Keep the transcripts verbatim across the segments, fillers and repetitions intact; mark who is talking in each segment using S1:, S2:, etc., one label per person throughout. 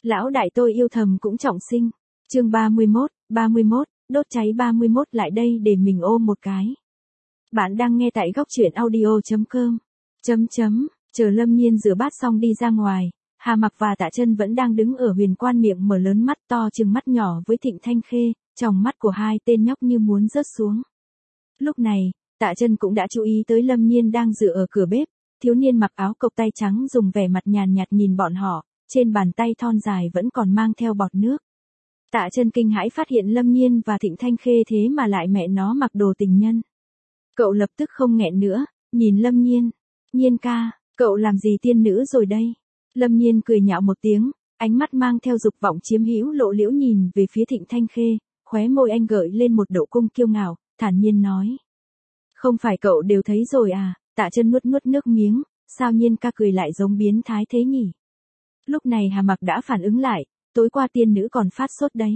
S1: Lão đại tôi yêu thầm cũng trọng sinh. Chương ba mươi mốt, ba mươi mốt, đốt cháy ba mươi mốt lại đây để mình ôm một cái. Bạn đang nghe tại góc truyện audio chấm com. Chấm chấm, chờ Lâm Nhiên rửa bát xong đi ra ngoài, Hà Mặc và Tạ Chân vẫn đang đứng ở huyền quan miệng mở lớn mắt to trừng mắt nhỏ với Thịnh Thanh Khê, tròng mắt của hai tên nhóc như muốn rớt xuống. Lúc này, Tạ Chân cũng đã chú ý tới Lâm Nhiên đang dựa ở cửa bếp, thiếu niên mặc áo cộc tay trắng dùng vẻ mặt nhàn nhạt nhìn bọn họ, trên bàn tay thon dài vẫn còn mang theo bọt nước. Tạ Chân kinh hãi phát hiện Lâm Nhiên và Thịnh Thanh Khê thế mà lại mẹ nó mặc đồ tình nhân. Cậu lập tức không nghẹn nữa, nhìn Lâm Nhiên. Nhiên ca, cậu làm gì tiên nữ rồi đây? Lâm Nhiên cười nhạo một tiếng, ánh mắt mang theo dục vọng chiếm hữu lộ liễu nhìn về phía Thịnh Thanh Khê, khóe môi anh gợi lên một độ cung kiêu ngạo, thản nhiên nói. Không phải cậu đều thấy rồi à? Tạ Chân nuốt nuốt nước miếng, sao Nhiên ca cười lại giống biến thái thế nhỉ? Lúc này Hà Mặc đã phản ứng lại, tối qua tiên nữ còn phát sốt đấy.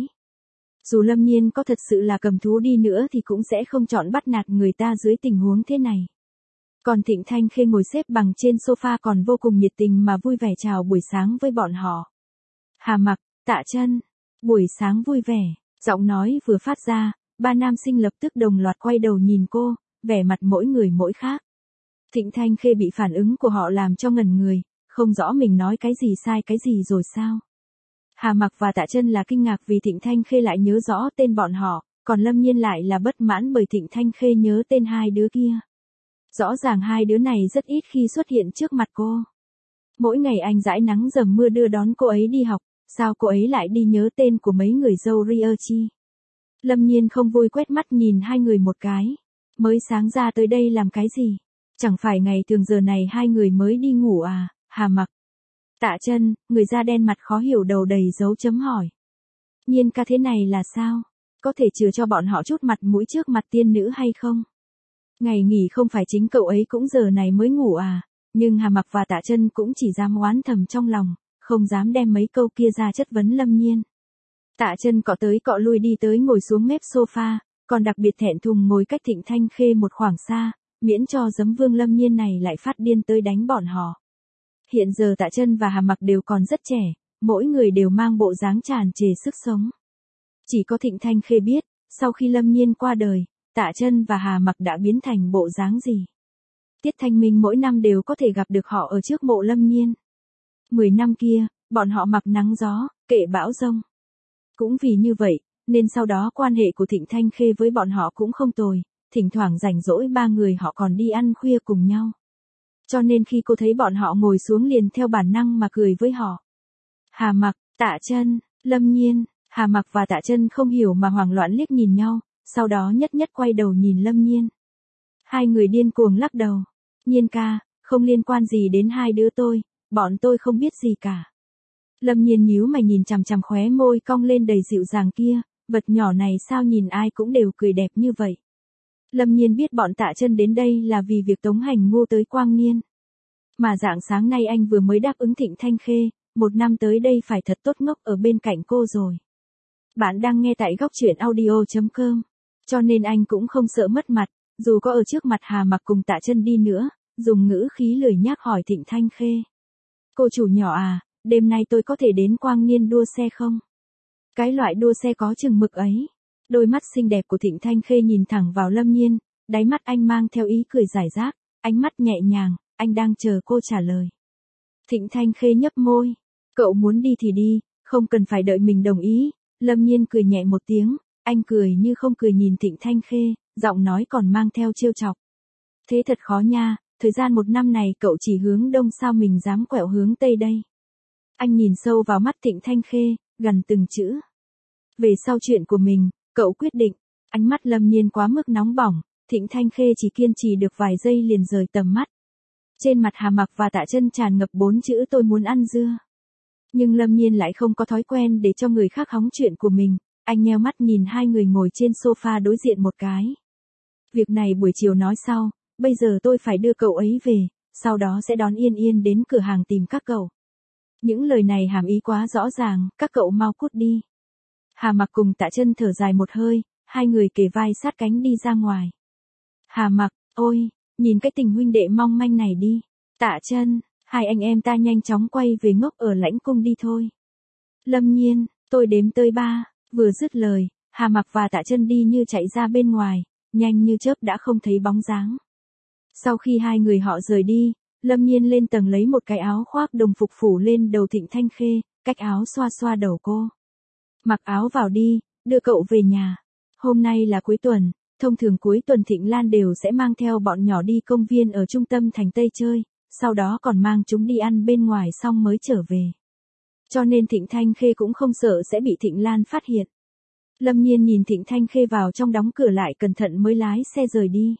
S1: Dù Lâm Nhiên có thật sự là cầm thú đi nữa thì cũng sẽ không chọn bắt nạt người ta dưới tình huống thế này. Còn Thịnh Thanh Khê ngồi xếp bằng trên sofa còn vô cùng nhiệt tình mà vui vẻ chào buổi sáng với bọn họ. Hà Mặc, Tạ Chân, buổi sáng vui vẻ, giọng nói vừa phát ra, ba nam sinh lập tức đồng loạt quay đầu nhìn cô, vẻ mặt mỗi người mỗi khác. Thịnh Thanh Khê bị phản ứng của họ làm cho ngẩn người, không rõ mình nói cái gì sai cái gì rồi sao. Hà Mặc và Tạ Chân là kinh ngạc vì Thịnh Thanh Khê lại nhớ rõ tên bọn họ, còn Lâm Nhiên lại là bất mãn bởi Thịnh Thanh Khê nhớ tên hai đứa kia. Rõ ràng hai đứa này rất ít khi xuất hiện trước mặt cô. Mỗi ngày anh dãi nắng dầm mưa đưa đón cô ấy đi học, sao cô ấy lại đi nhớ tên của mấy người dâu Rierchi? Lâm Nhiên không vui quét mắt nhìn hai người một cái. Mới sáng ra tới đây làm cái gì? Chẳng phải ngày thường giờ này hai người mới đi ngủ à? Hà Mặc, Tạ Chân, người da đen mặt khó hiểu đầu đầy dấu chấm hỏi. Nhiên ca thế này là sao? Có thể chừa cho bọn họ chút mặt mũi trước mặt tiên nữ hay không? Ngày nghỉ không phải chính cậu ấy cũng giờ này mới ngủ à? Nhưng Hà Mặc và Tạ Chân cũng chỉ dám oán thầm trong lòng, không dám đem mấy câu kia ra chất vấn Lâm Nhiên. Tạ Chân cọ tới cọ lui đi tới ngồi xuống mép sofa, còn đặc biệt thẹn thùng ngồi cách Thịnh Thanh Khê một khoảng xa, miễn cho giấm vương Lâm Nhiên này lại phát điên tới đánh bọn họ. Hiện giờ Tạ Chân và Hà Mặc đều còn rất trẻ, mỗi người đều mang bộ dáng tràn trề sức sống. Chỉ có Thịnh Thanh Khê biết, sau khi Lâm Nhiên qua đời, Tạ Chân và Hà Mặc đã biến thành bộ dáng gì. Tiết Thanh Minh mỗi năm đều có thể gặp được họ ở trước mộ Lâm Nhiên. Mười năm kia, bọn họ mặc nắng gió, kệ bão giông. Cũng vì như vậy, nên sau đó quan hệ của Thịnh Thanh Khê với bọn họ cũng không tồi, thỉnh thoảng rảnh rỗi ba người họ còn đi ăn khuya cùng nhau. Cho nên khi cô thấy bọn họ ngồi xuống liền theo bản năng mà cười với họ. Hà Mặc, Tạ Chân, Lâm Nhiên, Hà Mặc và Tạ Chân không hiểu mà hoảng loạn liếc nhìn nhau, sau đó nhất nhất quay đầu nhìn Lâm Nhiên. Hai người điên cuồng lắc đầu. Nhiên ca, không liên quan gì đến hai đứa tôi, bọn tôi không biết gì cả. Lâm Nhiên nhíu mày nhìn chằm chằm khóe môi cong lên đầy dịu dàng kia, vật nhỏ này sao nhìn ai cũng đều cười đẹp như vậy. Lâm Nhiên biết bọn Tạ Chân đến đây là vì việc tống hành Ngô tới Quang Niên. Mà dạng sáng nay anh vừa mới đáp ứng Thịnh Thanh Khê, một năm tới đây phải thật tốt ngốc ở bên cạnh cô rồi. Bạn đang nghe tại góc truyện audio chấm com, cho nên anh cũng không sợ mất mặt, dù có ở trước mặt Hà Mặc cùng Tạ Chân đi nữa, dùng ngữ khí lười nhác hỏi Thịnh Thanh Khê. Cô chủ nhỏ à, đêm nay tôi có thể đến Quang Niên đua xe không? Cái loại đua xe có chừng mực ấy. Đôi mắt xinh đẹp của Thịnh Thanh Khê nhìn thẳng vào Lâm Nhiên, đáy mắt anh mang theo ý cười giải rác, ánh mắt nhẹ nhàng, anh đang chờ cô trả lời. Thịnh Thanh Khê nhấp môi, cậu muốn đi thì đi, không cần phải đợi mình đồng ý. Lâm Nhiên cười nhẹ một tiếng, anh cười như không cười nhìn Thịnh Thanh Khê, giọng nói còn mang theo trêu chọc. Thế thật khó nha, thời gian một năm này cậu chỉ hướng đông sao mình dám quẹo hướng tây đây. Anh nhìn sâu vào mắt Thịnh Thanh Khê, gần từng chữ. Về sau chuyện của mình, cậu quyết định. Ánh mắt Lâm Nhiên quá mức nóng bỏng, Thịnh Thanh Khê chỉ kiên trì được vài giây liền rời tầm mắt. Trên mặt Hà Mặc và Tạ Chân tràn ngập bốn chữ tôi muốn ăn dưa. Nhưng Lâm Nhiên lại không có thói quen để cho người khác hóng chuyện của mình, anh nheo mắt nhìn hai người ngồi trên sofa đối diện một cái. Việc này buổi chiều nói sau, bây giờ tôi phải đưa cậu ấy về, sau đó sẽ đón Yên Yên đến cửa hàng tìm các cậu. Những lời này hàm ý quá rõ ràng, các cậu mau cút đi. Hà Mặc cùng Tạ Chân thở dài một hơi, hai người kề vai sát cánh đi ra ngoài. Hà Mặc, ôi, nhìn cái tình huynh đệ mong manh này đi. Tạ Chân, hai anh em ta nhanh chóng quay về ngốc ở Lãnh Cung đi thôi. Lâm Nhiên, tôi đếm tới ba, vừa dứt lời, Hà Mặc và Tạ Chân đi như chạy ra bên ngoài, nhanh như chớp đã không thấy bóng dáng. Sau khi hai người họ rời đi, Lâm Nhiên lên tầng lấy một cái áo khoác đồng phục phủ lên đầu Thịnh Thanh Khê, cách áo xoa xoa đầu cô. Mặc áo vào đi, đưa cậu về nhà. Hôm nay là cuối tuần, thông thường cuối tuần Thịnh Lan đều sẽ mang theo bọn nhỏ đi công viên ở trung tâm thành Tây chơi, sau đó còn mang chúng đi ăn bên ngoài xong mới trở về. Cho nên Thịnh Thanh Khê cũng không sợ sẽ bị Thịnh Lan phát hiện. Lâm Nhiên nhìn Thịnh Thanh Khê vào trong đóng cửa lại cẩn thận mới lái xe rời đi.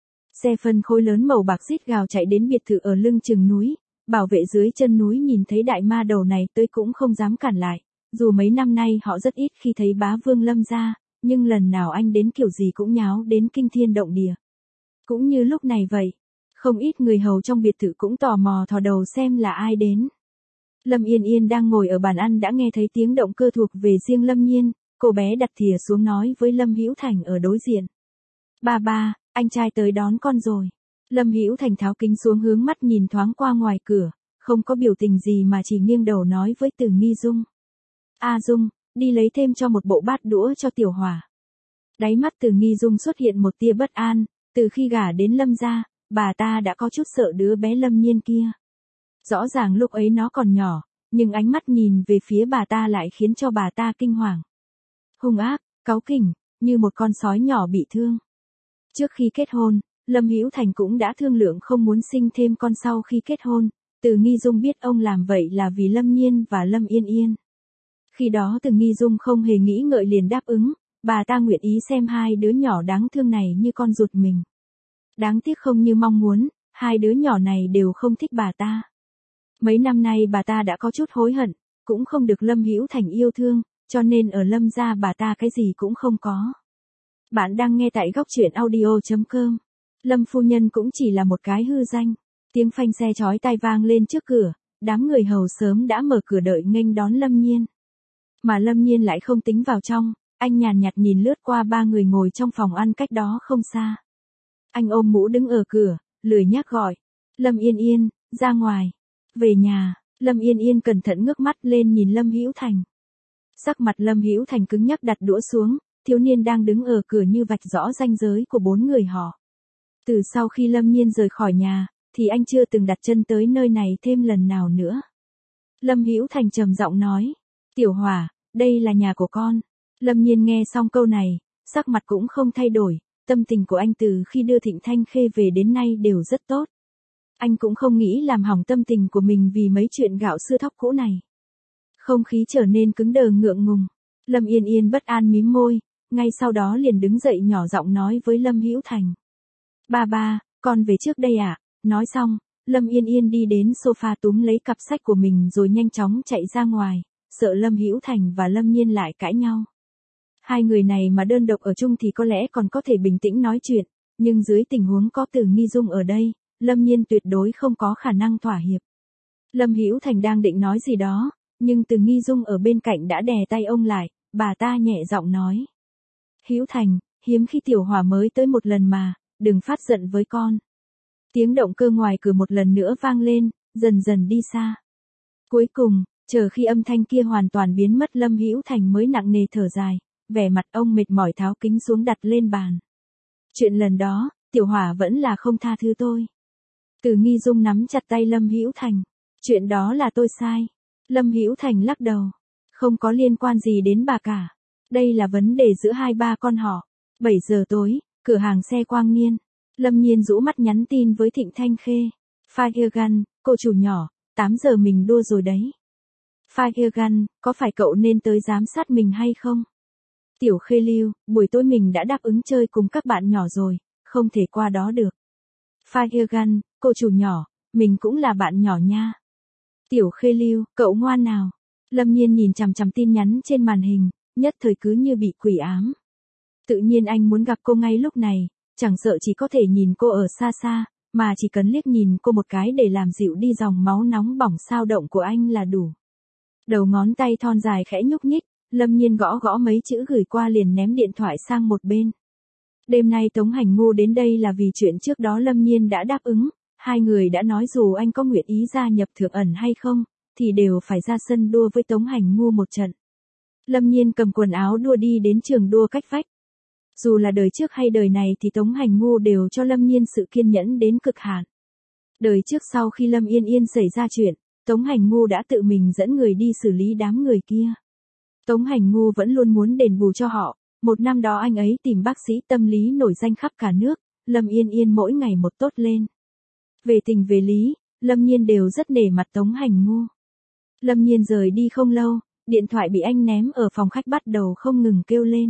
S1: Xe phân khối lớn màu bạc rít gào chạy đến biệt thự ở lưng chừng núi, bảo vệ dưới chân núi nhìn thấy đại ma đầu này tới cũng không dám cản lại, dù mấy năm nay họ rất ít khi thấy bá vương Lâm ra, nhưng lần nào anh đến kiểu gì cũng nháo đến kinh thiên động địa. Cũng như lúc này vậy, không ít người hầu trong biệt thự cũng tò mò thò đầu xem là ai đến. Lâm Yên Yên đang ngồi ở bàn ăn đã nghe thấy tiếng động cơ thuộc về riêng Lâm Nhiên, cô bé đặt thìa xuống nói với Lâm Hữu Thành ở đối diện. Ba ba, anh trai tới đón con rồi. Lâm Hữu Thành tháo kính xuống hướng mắt nhìn thoáng qua ngoài cửa, không có biểu tình gì mà chỉ nghiêng đầu nói với Từ Nghi Dung. A Dung, đi lấy thêm cho một bộ bát đũa cho Tiểu Hỏa. Đáy mắt Từ Nghi Dung xuất hiện một tia bất an, từ khi gả đến Lâm gia, bà ta đã có chút sợ đứa bé Lâm Nhiên kia. Rõ ràng lúc ấy nó còn nhỏ, nhưng ánh mắt nhìn về phía bà ta lại khiến cho bà ta kinh hoàng. Hung ác, cáu kỉnh, như một con sói nhỏ bị thương. Trước khi kết hôn, Lâm Hữu Thành cũng đã thương lượng không muốn sinh thêm con sau khi kết hôn, Từ Nghi Dung biết ông làm vậy là vì Lâm Nhiên và Lâm Yên Yên. Khi đó Từ Nghi Dung không hề nghĩ ngợi liền đáp ứng, bà ta nguyện ý xem hai đứa nhỏ đáng thương này như con ruột mình. Đáng tiếc không như mong muốn, hai đứa nhỏ này đều không thích bà ta. Mấy năm nay bà ta đã có chút hối hận, cũng không được Lâm Hữu Thành yêu thương, cho nên ở Lâm gia bà ta cái gì cũng không có. Bạn đang nghe tại góc truyện audio chấm com. Lâm phu nhân cũng chỉ là một cái hư danh. Tiếng phanh xe chói tai vang lên trước cửa, đám người hầu sớm đã mở cửa đợi nghênh đón Lâm Nhiên. Mà Lâm Nhiên lại không tính vào trong, anh nhàn nhạt nhìn lướt qua ba người ngồi trong phòng ăn cách đó không xa. Anh ôm mũ đứng ở cửa, lười nhác gọi. Lâm Yên Yên, ra ngoài. Về nhà, Lâm Yên Yên cẩn thận ngước mắt lên nhìn Lâm Hữu Thành. Sắc mặt Lâm Hữu Thành cứng nhắc đặt đũa xuống, thiếu niên đang đứng ở cửa như vạch rõ ranh giới của bốn người họ. Từ sau khi Lâm Nhiên rời khỏi nhà, thì anh chưa từng đặt chân tới nơi này thêm lần nào nữa. Lâm Hữu Thành trầm giọng nói, Tiểu Hỏa, đây là nhà của con. Lâm Nhiên nghe xong câu này, sắc mặt cũng không thay đổi, tâm tình của anh từ khi đưa Thịnh Thanh Khê về đến nay đều rất tốt. Anh cũng không nghĩ làm hỏng tâm tình của mình vì mấy chuyện gạo sữa thóc cũ này. Không khí trở nên cứng đờ ngượng ngùng. Lâm Yên Yên bất an mím môi, ngay sau đó liền đứng dậy nhỏ giọng nói với Lâm Hữu Thành. Ba ba, con về trước đây ạ. À? Nói xong, Lâm Yên Yên đi đến sofa túm lấy cặp sách của mình rồi nhanh chóng chạy ra ngoài, sợ Lâm Hữu Thành và Lâm Nhiên lại cãi nhau. Hai người này mà đơn độc ở chung thì có lẽ còn có thể bình tĩnh nói chuyện, nhưng dưới tình huống có Từ Nghi Dung ở đây, Lâm Nhiên tuyệt đối không có khả năng thỏa hiệp. Lâm Hữu Thành đang định nói gì đó, nhưng Từ Nghi Dung ở bên cạnh đã đè tay ông lại, bà ta nhẹ giọng nói. Hữu Thành, hiếm khi Tiểu Hỏa mới tới một lần mà, đừng phát giận với con. Tiếng động cơ ngoài cửa một lần nữa vang lên, dần dần đi xa. Cuối cùng, chờ khi âm thanh kia hoàn toàn biến mất Lâm Hữu Thành mới nặng nề thở dài, vẻ mặt ông mệt mỏi tháo kính xuống đặt lên bàn. Chuyện lần đó, Tiểu Hỏa vẫn là không tha thứ tôi. Từ Nghi Dung nắm chặt tay Lâm Hữu Thành. Chuyện đó là tôi sai. Lâm Hữu Thành lắc đầu. Không có liên quan gì đến bà cả. Đây là vấn đề giữa hai ba con họ. bảy giờ tối, cửa hàng xe Quang Niên. Lâm Nhiên rũ mắt nhắn tin với Thịnh Thanh Khê. Fairgan, cô chủ nhỏ, tám giờ mình đua rồi đấy. Fairgan, có phải cậu nên tới giám sát mình hay không? Tiểu Khê Lưu, buổi tối mình đã đáp ứng chơi cùng các bạn nhỏ rồi, không thể qua đó được. Fairgan, cô chủ nhỏ, mình cũng là bạn nhỏ nha. Tiểu Khê Lưu, cậu ngoan nào. Lâm Nhiên nhìn chằm chằm tin nhắn trên màn hình, nhất thời cứ như bị quỷ ám. Tự nhiên anh muốn gặp cô ngay lúc này, chẳng sợ chỉ có thể nhìn cô ở xa xa, mà chỉ cần liếc nhìn cô một cái để làm dịu đi dòng máu nóng bỏng xao động của anh là đủ. Đầu ngón tay thon dài khẽ nhúc nhích, Lâm Nhiên gõ gõ mấy chữ gửi qua liền ném điện thoại sang một bên. Đêm nay Tống Hành Ngu đến đây là vì chuyện trước đó Lâm Nhiên đã đáp ứng, hai người đã nói dù anh có nguyện ý gia nhập Thượng Ẩn hay không, thì đều phải ra sân đua với Tống Hành Ngu một trận. Lâm Nhiên cầm quần áo đua đi đến trường đua cách vách. Dù là đời trước hay đời này thì Tống Hành Ngu đều cho Lâm Nhiên sự kiên nhẫn đến cực hạn. Đời trước sau khi Lâm Yên Yên xảy ra chuyện, Tống Hành Ngu đã tự mình dẫn người đi xử lý đám người kia. Tống Hành Ngu vẫn luôn muốn đền bù cho họ, một năm đó anh ấy tìm bác sĩ tâm lý nổi danh khắp cả nước, Lâm Yên Yên mỗi ngày một tốt lên. Về tình về lý, Lâm Nhiên đều rất nể mặt Tống Hành Ngu. Lâm Nhiên rời đi không lâu, điện thoại bị anh ném ở phòng khách bắt đầu không ngừng kêu lên.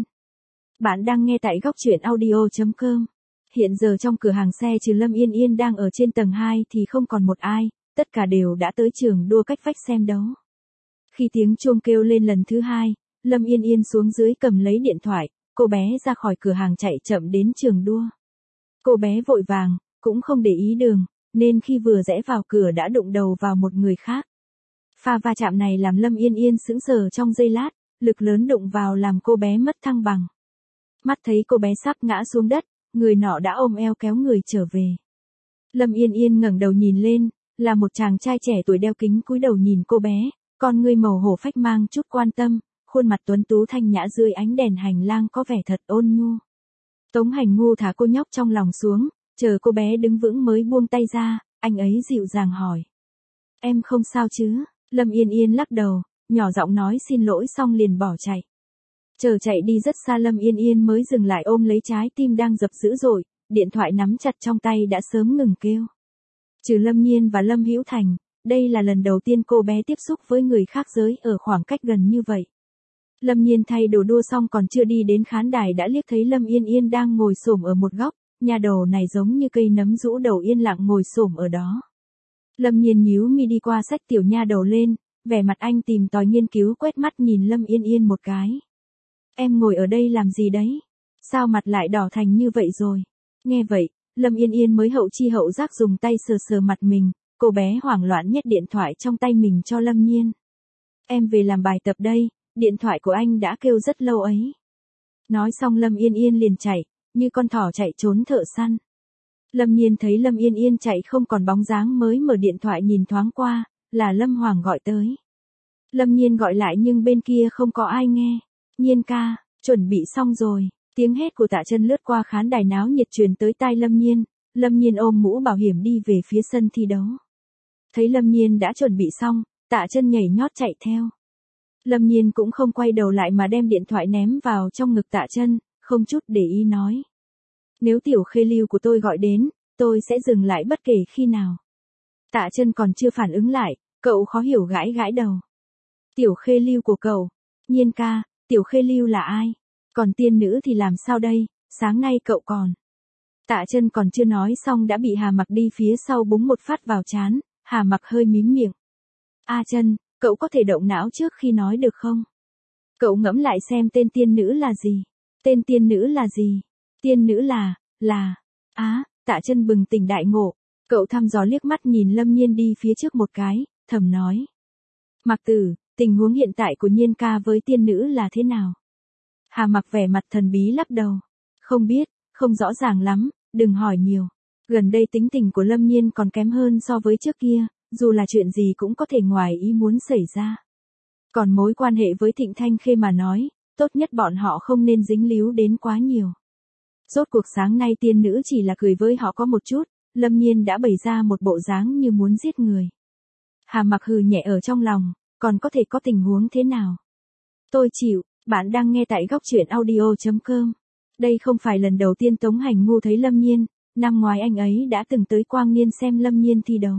S1: Bạn đang nghe tại góc truyện audio chấm com. Hiện giờ trong cửa hàng xe trừ Lâm Yên Yên đang ở trên tầng hai thì không còn một ai, tất cả đều đã tới trường đua cách vách xem đấu. Khi tiếng chuông kêu lên lần thứ hai, Lâm Yên Yên xuống dưới cầm lấy điện thoại, cô bé ra khỏi cửa hàng chạy chậm đến trường đua. Cô bé vội vàng, cũng không để ý đường, nên khi vừa rẽ vào cửa đã đụng đầu vào một người khác. Pha va chạm này làm Lâm Yên Yên sững sờ trong giây lát, lực lớn đụng vào làm cô bé mất thăng bằng. Mắt thấy cô bé sắp ngã xuống đất, người nọ đã ôm eo kéo người trở về. Lâm Yên Yên ngẩng đầu nhìn lên, là một chàng trai trẻ tuổi đeo kính cúi đầu nhìn cô bé, con ngươi màu hổ phách mang chút quan tâm, khuôn mặt tuấn tú thanh nhã dưới ánh đèn hành lang có vẻ thật ôn nhu. Tống Hành Ngu thả cô nhóc trong lòng xuống, chờ cô bé đứng vững mới buông tay ra, anh ấy dịu dàng hỏi. Em không sao chứ? Lâm Yên Yên lắc đầu, nhỏ giọng nói xin lỗi xong liền bỏ chạy. Chờ chạy đi rất xa Lâm Yên Yên mới dừng lại ôm lấy trái tim đang dập dữ dội, điện thoại nắm chặt trong tay đã sớm ngừng kêu. Trừ Lâm Nhiên và Lâm Hữu Thành, đây là lần đầu tiên cô bé tiếp xúc với người khác giới ở khoảng cách gần như vậy. Lâm Nhiên thay đồ đua xong còn chưa đi đến khán đài đã liếc thấy Lâm Yên Yên đang ngồi xổm ở một góc, nhà đầu này giống như cây nấm rũ đầu yên lặng ngồi xổm ở đó. Lâm Nhiên nhíu mi đi qua xách tiểu nha đầu lên, vẻ mặt anh tìm tòi nghiên cứu quét mắt nhìn Lâm Yên Yên một cái. Em ngồi ở đây làm gì đấy? Sao mặt lại đỏ thành như vậy rồi? Nghe vậy, Lâm Yên Yên mới hậu chi hậu giác dùng tay sờ sờ mặt mình, cô bé hoảng loạn nhét điện thoại trong tay mình cho Lâm Nhiên. Em về làm bài tập đây, điện thoại của anh đã kêu rất lâu ấy. Nói xong Lâm Yên Yên liền chạy, như con thỏ chạy trốn thợ săn. Lâm Nhiên thấy Lâm Yên Yên chạy không còn bóng dáng mới mở điện thoại nhìn thoáng qua, là Lâm Hoàng gọi tới. Lâm Nhiên gọi lại nhưng bên kia không có ai nghe. Nhiên ca, chuẩn bị xong rồi. Tiếng hét của Tạ Chân lướt qua khán đài náo nhiệt truyền tới tai Lâm Nhiên, Lâm Nhiên ôm mũ bảo hiểm đi về phía sân thi đấu. Thấy Lâm Nhiên đã chuẩn bị xong, Tạ Chân nhảy nhót chạy theo. Lâm Nhiên cũng không quay đầu lại mà đem điện thoại ném vào trong ngực Tạ Chân, không chút để ý nói. Nếu tiểu Khê Lưu của tôi gọi đến, tôi sẽ dừng lại bất kể khi nào. Tạ Chân còn chưa phản ứng lại, cậu khó hiểu gãi gãi đầu. Tiểu Khê Lưu của cậu, Nhiên ca, tiểu Khê Lưu là ai? Còn tiên nữ thì làm sao đây, sáng nay cậu còn. Tạ Chân còn chưa nói xong đã bị Hà Mặc đi phía sau búng một phát vào trán, Hà Mặc hơi mím miệng. A Chân, cậu có thể động não trước khi nói được không? Cậu ngẫm lại xem tên tiên nữ là gì? Tên tiên nữ là gì? Tiên nữ là, là, á, Tạ Chân bừng tỉnh đại ngộ, cậu thăm dò liếc mắt nhìn Lâm Nhiên đi phía trước một cái, thầm nói. Mặc Tử, tình huống hiện tại của Nhiên ca với tiên nữ là thế nào? Hà Mặc vẻ mặt thần bí lắc đầu. Không biết, không rõ ràng lắm, đừng hỏi nhiều. Gần đây tính tình của Lâm Nhiên còn kém hơn so với trước kia, dù là chuyện gì cũng có thể ngoài ý muốn xảy ra. Còn mối quan hệ với Thịnh Thanh Khê mà nói, tốt nhất bọn họ không nên dính líu đến quá nhiều. Rốt cuộc sáng nay tiên nữ chỉ là cười với họ có một chút, Lâm Nhiên đã bày ra một bộ dáng như muốn giết người. Hà Mặc hừ nhẹ ở trong lòng, còn có thể có tình huống thế nào? Tôi chịu, bạn đang nghe tại góc truyện audio chấm com. Đây không phải lần đầu tiên Tống Hành Ngu thấy Lâm Nhiên, năm ngoái anh ấy đã từng tới Quang Niên xem Lâm Nhiên thi đấu.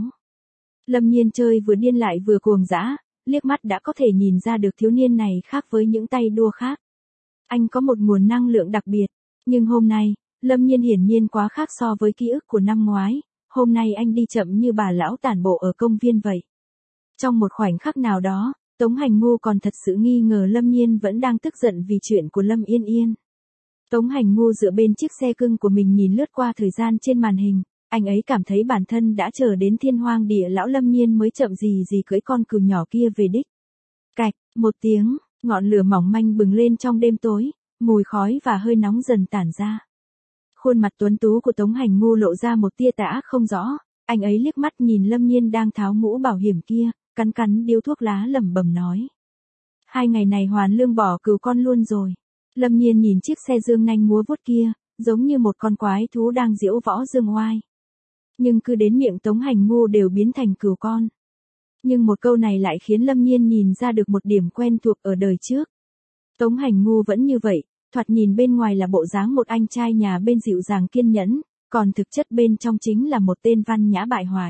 S1: Lâm Nhiên chơi vừa điên lại vừa cuồng dã, liếc mắt đã có thể nhìn ra được thiếu niên này khác với những tay đua khác. Anh có một nguồn năng lượng đặc biệt, nhưng hôm nay, Lâm Nhiên hiển nhiên quá khác so với ký ức của năm ngoái, hôm nay anh đi chậm như bà lão tản bộ ở công viên vậy. Trong một khoảnh khắc nào đó, Tống Hành Ngu còn thật sự nghi ngờ Lâm Nhiên vẫn đang tức giận vì chuyện của Lâm Yên Yên. Tống Hành Ngu dựa bên chiếc xe cưng của mình nhìn lướt qua thời gian trên màn hình, anh ấy cảm thấy bản thân đã chờ đến thiên hoang địa lão Lâm Nhiên mới chậm gì gì cưỡi con cừu nhỏ kia về đích. Cạch, một tiếng, ngọn lửa mỏng manh bừng lên trong đêm tối, mùi khói và hơi nóng dần tản ra. Khuôn mặt tuấn tú của Tống Hành Ngu lộ ra một tia tà ác không rõ, anh ấy liếc mắt nhìn Lâm Nhiên đang tháo mũ bảo hiểm kia, cắn cắn điếu thuốc lá lẩm bẩm nói. Hai ngày này Hoàn Lương bỏ cừu con luôn rồi. Lâm Nhiên nhìn chiếc xe dương nanh múa vuốt kia, giống như một con quái thú đang diễu võ dương oai. Nhưng cứ đến miệng Tống Hành Ngu đều biến thành cừu con. Nhưng một câu này lại khiến Lâm Nhiên nhìn ra được một điểm quen thuộc ở đời trước. Tống Hành Ngu vẫn như vậy, thoạt nhìn bên ngoài là bộ dáng một anh trai nhà bên dịu dàng kiên nhẫn, còn thực chất bên trong chính là một tên văn nhã bại hoại.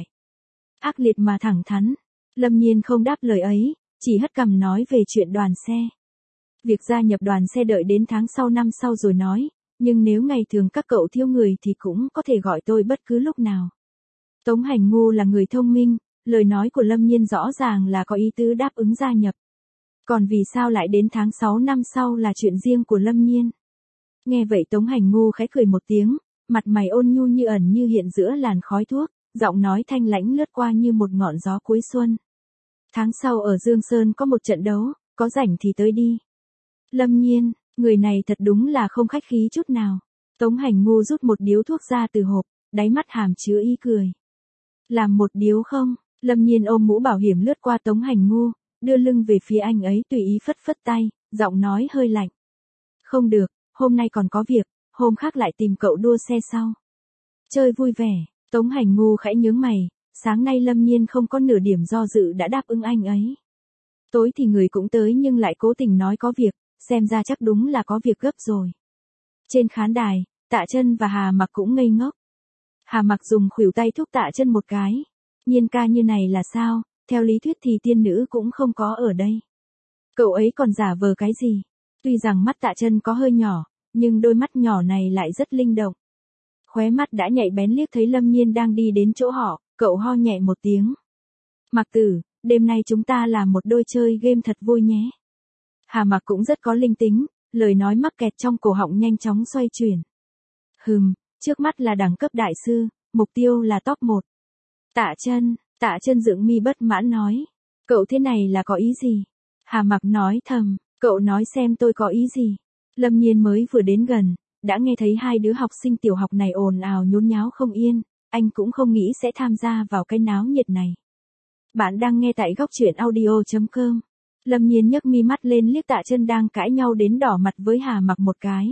S1: Ác liệt mà thẳng thắn. Lâm Nhiên không đáp lời ấy, chỉ hất cằm nói về chuyện đoàn xe. Việc gia nhập đoàn xe đợi đến tháng sau năm sau rồi nói, nhưng nếu ngày thường các cậu thiếu người thì cũng có thể gọi tôi bất cứ lúc nào. Tống Hành Ngu là người thông minh, lời nói của Lâm Nhiên rõ ràng là có ý tứ đáp ứng gia nhập. Còn vì sao lại đến tháng sáu năm sau là chuyện riêng của Lâm Nhiên. Nghe vậy Tống Hành Ngu khẽ cười một tiếng, mặt mày ôn nhu như ẩn như hiện giữa làn khói thuốc, giọng nói thanh lãnh lướt qua như một ngọn gió cuối xuân. Tháng sau ở Dương Sơn có một trận đấu, có rảnh thì tới đi. Lâm Nhiên, người này thật đúng là không khách khí chút nào. Tống Hành Ngu rút một điếu thuốc ra từ hộp, đáy mắt hàm chứa ý cười. Làm một điếu không? Lâm Nhiên ôm mũ bảo hiểm lướt qua Tống Hành Ngu, đưa lưng về phía anh ấy tùy ý phất phất tay, giọng nói hơi lạnh. Không được, hôm nay còn có việc, hôm khác lại tìm cậu đua xe sau. Chơi vui vẻ, Tống Hành Ngu khẽ nhướng mày, sáng nay Lâm Nhiên không có nửa điểm do dự đã đáp ứng anh ấy. Tối thì người cũng tới nhưng lại cố tình nói có việc, xem ra chắc đúng là có việc gấp rồi. Trên khán đài, Tạ Chân và Hà Mặc cũng ngây ngốc. Hà Mặc dùng khuỷu tay thúc Tạ Chân một cái. Nhiên ca như này là sao, theo lý thuyết thì tiên nữ cũng không có ở đây. Cậu ấy còn giả vờ cái gì? Tuy rằng mắt Tạ Chân có hơi nhỏ, nhưng đôi mắt nhỏ này lại rất linh động. Khóe mắt đã nhạy bén liếc thấy Lâm Nhiên đang đi đến chỗ họ, cậu ho nhẹ một tiếng. Mặc Tử, đêm nay chúng ta làm một đôi chơi game thật vui nhé. Hà Mặc cũng rất có linh tính, lời nói mắc kẹt trong cổ họng nhanh chóng xoay chuyển. Hừm, trước mắt là đẳng cấp đại sư, mục tiêu là top một. Tạ Chân, Tạ Chân dựng mi bất mãn nói. Cậu thế này là có ý gì? Hà Mặc nói thầm, cậu nói xem tôi có ý gì? Lâm Nhiên mới vừa đến gần, đã nghe thấy hai đứa học sinh tiểu học này ồn ào nhốn nháo không yên, anh cũng không nghĩ sẽ tham gia vào cái náo nhiệt này. Bạn đang nghe tại góc truyện audio chấm com. Lâm Nhiên nhấc mi mắt lên liếc Tạ Chân đang cãi nhau đến đỏ mặt với Hà Mặc một cái.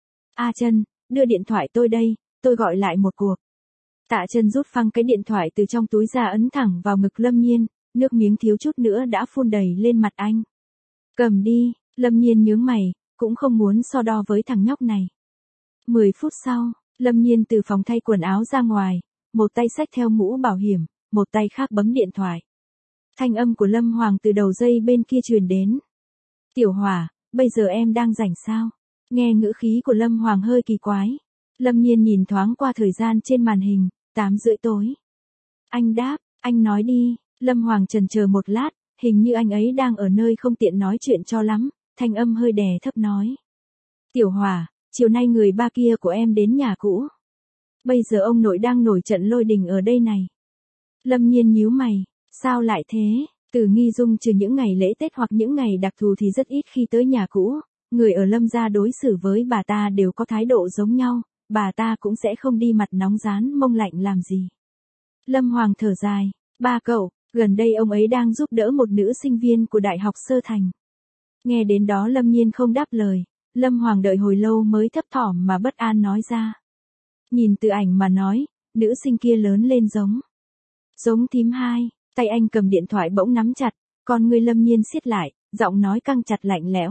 S1: A Chân, đưa điện thoại tôi đây, tôi gọi lại một cuộc. Tạ Chân rút phăng cái điện thoại từ trong túi ra ấn thẳng vào ngực Lâm Nhiên, nước miếng thiếu chút nữa đã phun đầy lên mặt anh. Cầm đi, Lâm Nhiên nhướng mày, cũng không muốn so đo với thằng nhóc này. Mười phút sau, Lâm Nhiên từ phòng thay quần áo ra ngoài, một tay xách theo mũ bảo hiểm, một tay khác bấm điện thoại. Thanh âm của Lâm Hoàng từ đầu dây bên kia truyền đến. Tiểu Hỏa, bây giờ em đang rảnh sao? Nghe ngữ khí của Lâm Hoàng hơi kỳ quái. Lâm Nhiên nhìn thoáng qua thời gian trên màn hình, tám rưỡi tối. Anh đáp, anh nói đi. Lâm Hoàng chần chờ một lát, hình như anh ấy đang ở nơi không tiện nói chuyện cho lắm, thanh âm hơi đè thấp nói. Tiểu Hỏa, chiều nay người ba kia của em đến nhà cũ. Bây giờ ông nội đang nổi trận lôi đình ở đây này. Lâm Nhiên nhíu mày, sao lại thế? Từ Nghi Dung trừ những ngày lễ Tết hoặc những ngày đặc thù thì rất ít khi tới nhà cũ, người ở Lâm gia đối xử với bà ta đều có thái độ giống nhau, bà ta cũng sẽ không đi mặt nóng rán mông lạnh làm gì. Lâm Hoàng thở dài, ba cậu, gần đây ông ấy đang giúp đỡ một nữ sinh viên của Đại học Sơ Thành. Nghe đến đó Lâm Nhiên không đáp lời, Lâm Hoàng đợi hồi lâu mới thấp thỏm mà bất an nói ra. Nhìn từ ảnh mà nói, nữ sinh kia lớn lên giống. Giống thím hai, tay anh cầm điện thoại bỗng nắm chặt, con người Lâm Nhiên siết lại, giọng nói căng chặt lạnh lẽo.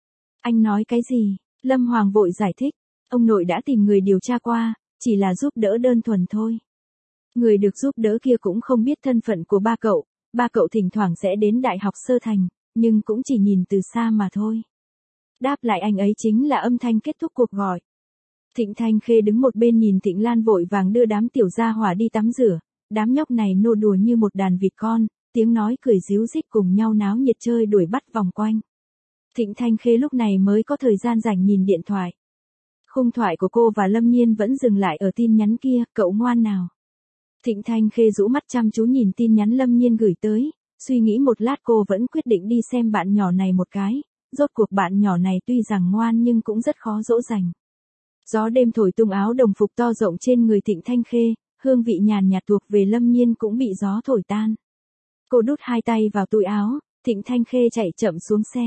S1: Anh nói cái gì? Lâm Hoàng vội giải thích, ông nội đã tìm người điều tra qua, chỉ là giúp đỡ đơn thuần thôi. Người được giúp đỡ kia cũng không biết thân phận của ba cậu, ba cậu thỉnh thoảng sẽ đến Đại học Sơ Thành, nhưng cũng chỉ nhìn từ xa mà thôi. Đáp lại anh ấy chính là âm thanh kết thúc cuộc gọi. Thịnh Thanh Khê đứng một bên nhìn Thịnh Lan vội vàng đưa đám tiểu gia hỏa đi tắm rửa, đám nhóc này nô đùa như một đàn vịt con, tiếng nói cười ríu rít cùng nhau náo nhiệt chơi đuổi bắt vòng quanh. Thịnh Thanh Khê lúc này mới có thời gian rảnh nhìn điện thoại. Khung thoại của cô và Lâm Nhiên vẫn dừng lại ở tin nhắn kia, cậu ngoan nào. Thịnh Thanh Khê rũ mắt chăm chú nhìn tin nhắn Lâm Nhiên gửi tới, suy nghĩ một lát cô vẫn quyết định đi xem bạn nhỏ này một cái, rốt cuộc bạn nhỏ này tuy rằng ngoan nhưng cũng rất khó dỗ dành. Gió đêm thổi tung áo đồng phục to rộng trên người Thịnh Thanh Khê, hương vị nhàn nhạt thuộc về Lâm Nhiên cũng bị gió thổi tan. Cô đút hai tay vào túi áo, Thịnh Thanh Khê chạy chậm xuống xe.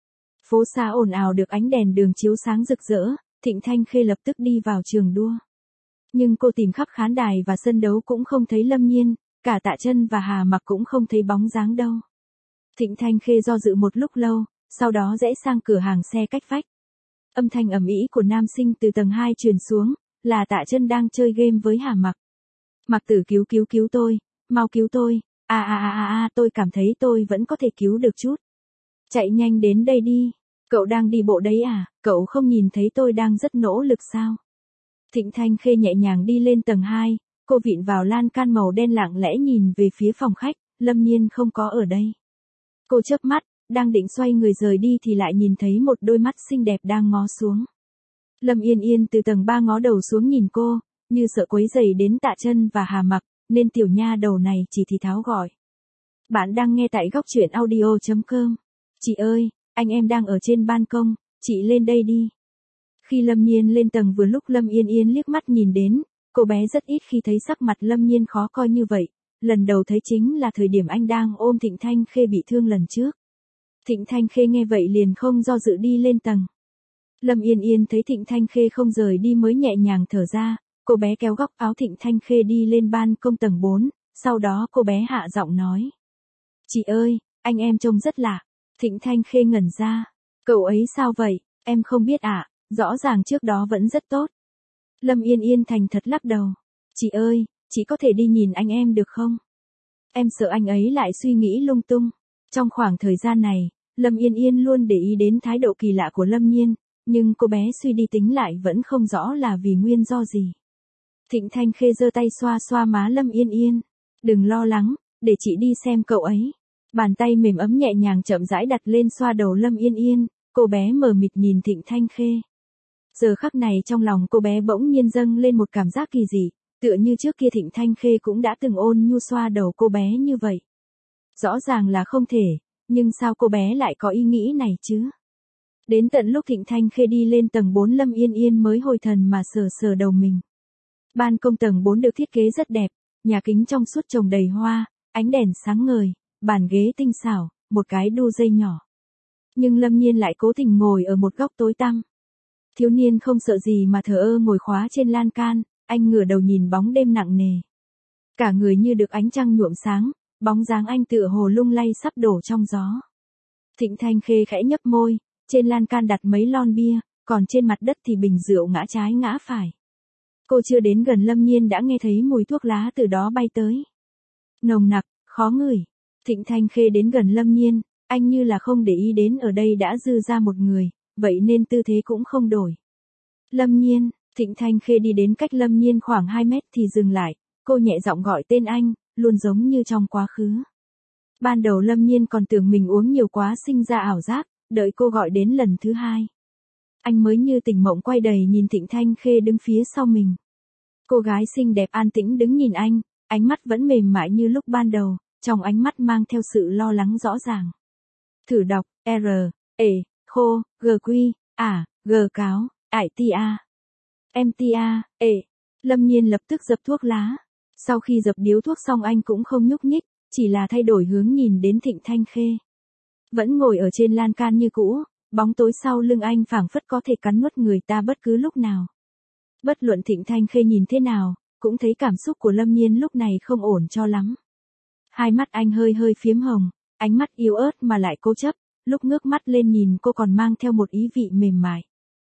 S1: Phố xa ồn ào được ánh đèn đường chiếu sáng rực rỡ, Thịnh Thanh Khê lập tức đi vào trường đua. Nhưng cô tìm khắp khán đài và sân đấu cũng không thấy Lâm Nhiên, cả Tạ Chân và Hà Mặc cũng không thấy bóng dáng đâu. Thịnh Thanh Khê do dự một lúc lâu, sau đó rẽ sang cửa hàng xe cách vách. Âm thanh ầm ĩ của nam sinh từ tầng hai truyền xuống, là Tạ Chân đang chơi game với Hà Mặc. Mặc Tử cứu cứu cứu tôi, mau cứu tôi, a a a a a tôi cảm thấy tôi vẫn có thể cứu được chút. Chạy nhanh đến đây đi, cậu đang đi bộ đấy à, cậu không nhìn thấy tôi đang rất nỗ lực sao? Thịnh Thanh Khê nhẹ nhàng đi lên tầng hai, cô vịn vào lan can màu đen lặng lẽ nhìn về phía phòng khách, Lâm Nhiên không có ở đây. Cô chớp mắt, đang định xoay người rời đi thì lại nhìn thấy một đôi mắt xinh đẹp đang ngó xuống. Lâm Yên Yên từ tầng ba ngó đầu xuống nhìn cô, như sợ quấy rầy đến Tạ Chân và Hà Mặc, nên tiểu nha đầu này chỉ thì tháo gọi. Bạn đang nghe tại góc truyện audio chấm com. Chị ơi, anh em đang ở trên ban công, chị lên đây đi. Khi Lâm Nhiên lên tầng vừa lúc Lâm Yên Yên liếc mắt nhìn đến, cô bé rất ít khi thấy sắc mặt Lâm Nhiên khó coi như vậy, lần đầu thấy chính là thời điểm anh đang ôm Thịnh Thanh Khê bị thương lần trước. Thịnh Thanh Khê nghe vậy liền không do dự đi lên tầng. Lâm Yên Yên thấy Thịnh Thanh Khê không rời đi mới nhẹ nhàng thở ra, cô bé kéo góc áo Thịnh Thanh Khê đi lên ban công tầng bốn, sau đó cô bé hạ giọng nói. Chị ơi, anh em trông rất lạ. Thịnh Thanh Khê ngẩn ra. Cậu ấy sao vậy, em không biết ạ, à, rõ ràng trước đó vẫn rất tốt. Lâm Yên Yên thành thật lắc đầu. Chị ơi, chị có thể đi nhìn anh em được không? Em sợ anh ấy lại suy nghĩ lung tung. Trong khoảng thời gian này, Lâm Yên Yên luôn để ý đến thái độ kỳ lạ của Lâm Nhiên, nhưng cô bé suy đi tính lại vẫn không rõ là vì nguyên do gì. Thịnh Thanh Khê giơ tay xoa xoa má Lâm Yên Yên. Đừng lo lắng, để chị đi xem cậu ấy. Bàn tay mềm ấm nhẹ nhàng chậm rãi đặt lên xoa đầu Lâm Yên Yên, cô bé mờ mịt nhìn Thịnh Thanh Khê. Giờ khắc này trong lòng cô bé bỗng nhiên dâng lên một cảm giác kỳ dị, tựa như trước kia Thịnh Thanh Khê cũng đã từng ôn nhu xoa đầu cô bé như vậy. Rõ ràng là không thể, nhưng sao cô bé lại có ý nghĩ này chứ? Đến tận lúc Thịnh Thanh Khê đi lên tầng bốn Lâm Yên Yên mới hồi thần mà sờ sờ đầu mình. Ban công tầng bốn được thiết kế rất đẹp, nhà kính trong suốt trồng đầy hoa, ánh đèn sáng ngời, bàn ghế tinh xảo, một cái đu dây nhỏ. Nhưng Lâm Nhiên lại cố tình ngồi ở một góc tối tăm. Thiếu niên không sợ gì mà thờ ơ ngồi khóa trên lan can, anh ngửa đầu nhìn bóng đêm nặng nề. Cả người như được ánh trăng nhuộm sáng, bóng dáng anh tựa hồ lung lay sắp đổ trong gió. Thịnh Thanh Khê khẽ nhấp môi, trên lan can đặt mấy lon bia, còn trên mặt đất thì bình rượu ngã trái ngã phải. Cô chưa đến gần Lâm Nhiên đã nghe thấy mùi thuốc lá từ đó bay tới. Nồng nặc, khó ngửi. Thịnh Thanh Khê đến gần Lâm Nhiên, anh như là không để ý đến ở đây đã dư ra một người, vậy nên tư thế cũng không đổi. Lâm Nhiên, Thịnh Thanh Khê đi đến cách Lâm Nhiên khoảng hai mét thì dừng lại, cô nhẹ giọng gọi tên anh, luôn giống như trong quá khứ. Ban đầu Lâm Nhiên còn tưởng mình uống nhiều quá sinh ra ảo giác, đợi cô gọi đến lần thứ hai. Anh mới như tỉnh mộng quay đầy nhìn Thịnh Thanh Khê đứng phía sau mình. Cô gái xinh đẹp an tĩnh đứng nhìn anh, ánh mắt vẫn mềm mại như lúc ban đầu, trong ánh mắt mang theo sự lo lắng rõ ràng. Thử đọc, R, E, khô, G quy, ả, G cáo, ải ti a. Em ti a, E. Lâm Nhiên lập tức dập thuốc lá. Sau khi dập điếu thuốc xong anh cũng không nhúc nhích, chỉ là thay đổi hướng nhìn đến Thịnh Thanh Khê. Vẫn ngồi ở trên lan can như cũ, bóng tối sau lưng anh phảng phất có thể cắn nuốt người ta bất cứ lúc nào. Bất luận Thịnh Thanh Khê nhìn thế nào, cũng thấy cảm xúc của Lâm Nhiên lúc này không ổn cho lắm. Hai mắt anh hơi hơi phiếm hồng, ánh mắt yếu ớt mà lại cố chấp, lúc ngước mắt lên nhìn cô còn mang theo một ý vị mềm mại.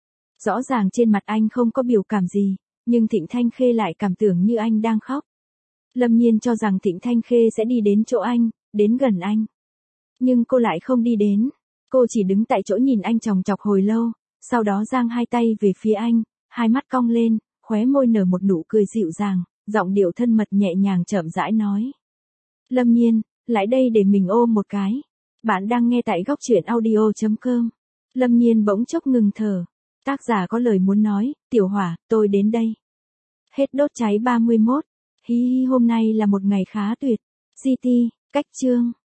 S1: Rõ ràng trên mặt anh không có biểu cảm gì, nhưng Thịnh Thanh Khê lại cảm tưởng như anh đang khóc. Lâm Nhiên cho rằng Thịnh Thanh Khê sẽ đi đến chỗ anh, đến gần anh. Nhưng cô lại không đi đến, cô chỉ đứng tại chỗ nhìn anh chòng chọc hồi lâu, sau đó giang hai tay về phía anh, hai mắt cong lên, khóe môi nở một nụ cười dịu dàng, giọng điệu thân mật nhẹ nhàng chậm rãi nói. Lâm Nhiên, lại đây để mình ôm một cái. Bạn đang nghe tại góc truyện audio chấm com. Lâm Nhiên bỗng chốc ngừng thở. Tác giả có lời muốn nói, Tiểu Hỏa, tôi đến đây. Hết đốt cháy ba mươi mốt. Hi hi hôm nay là một ngày khá tuyệt. giê tê, cách chương.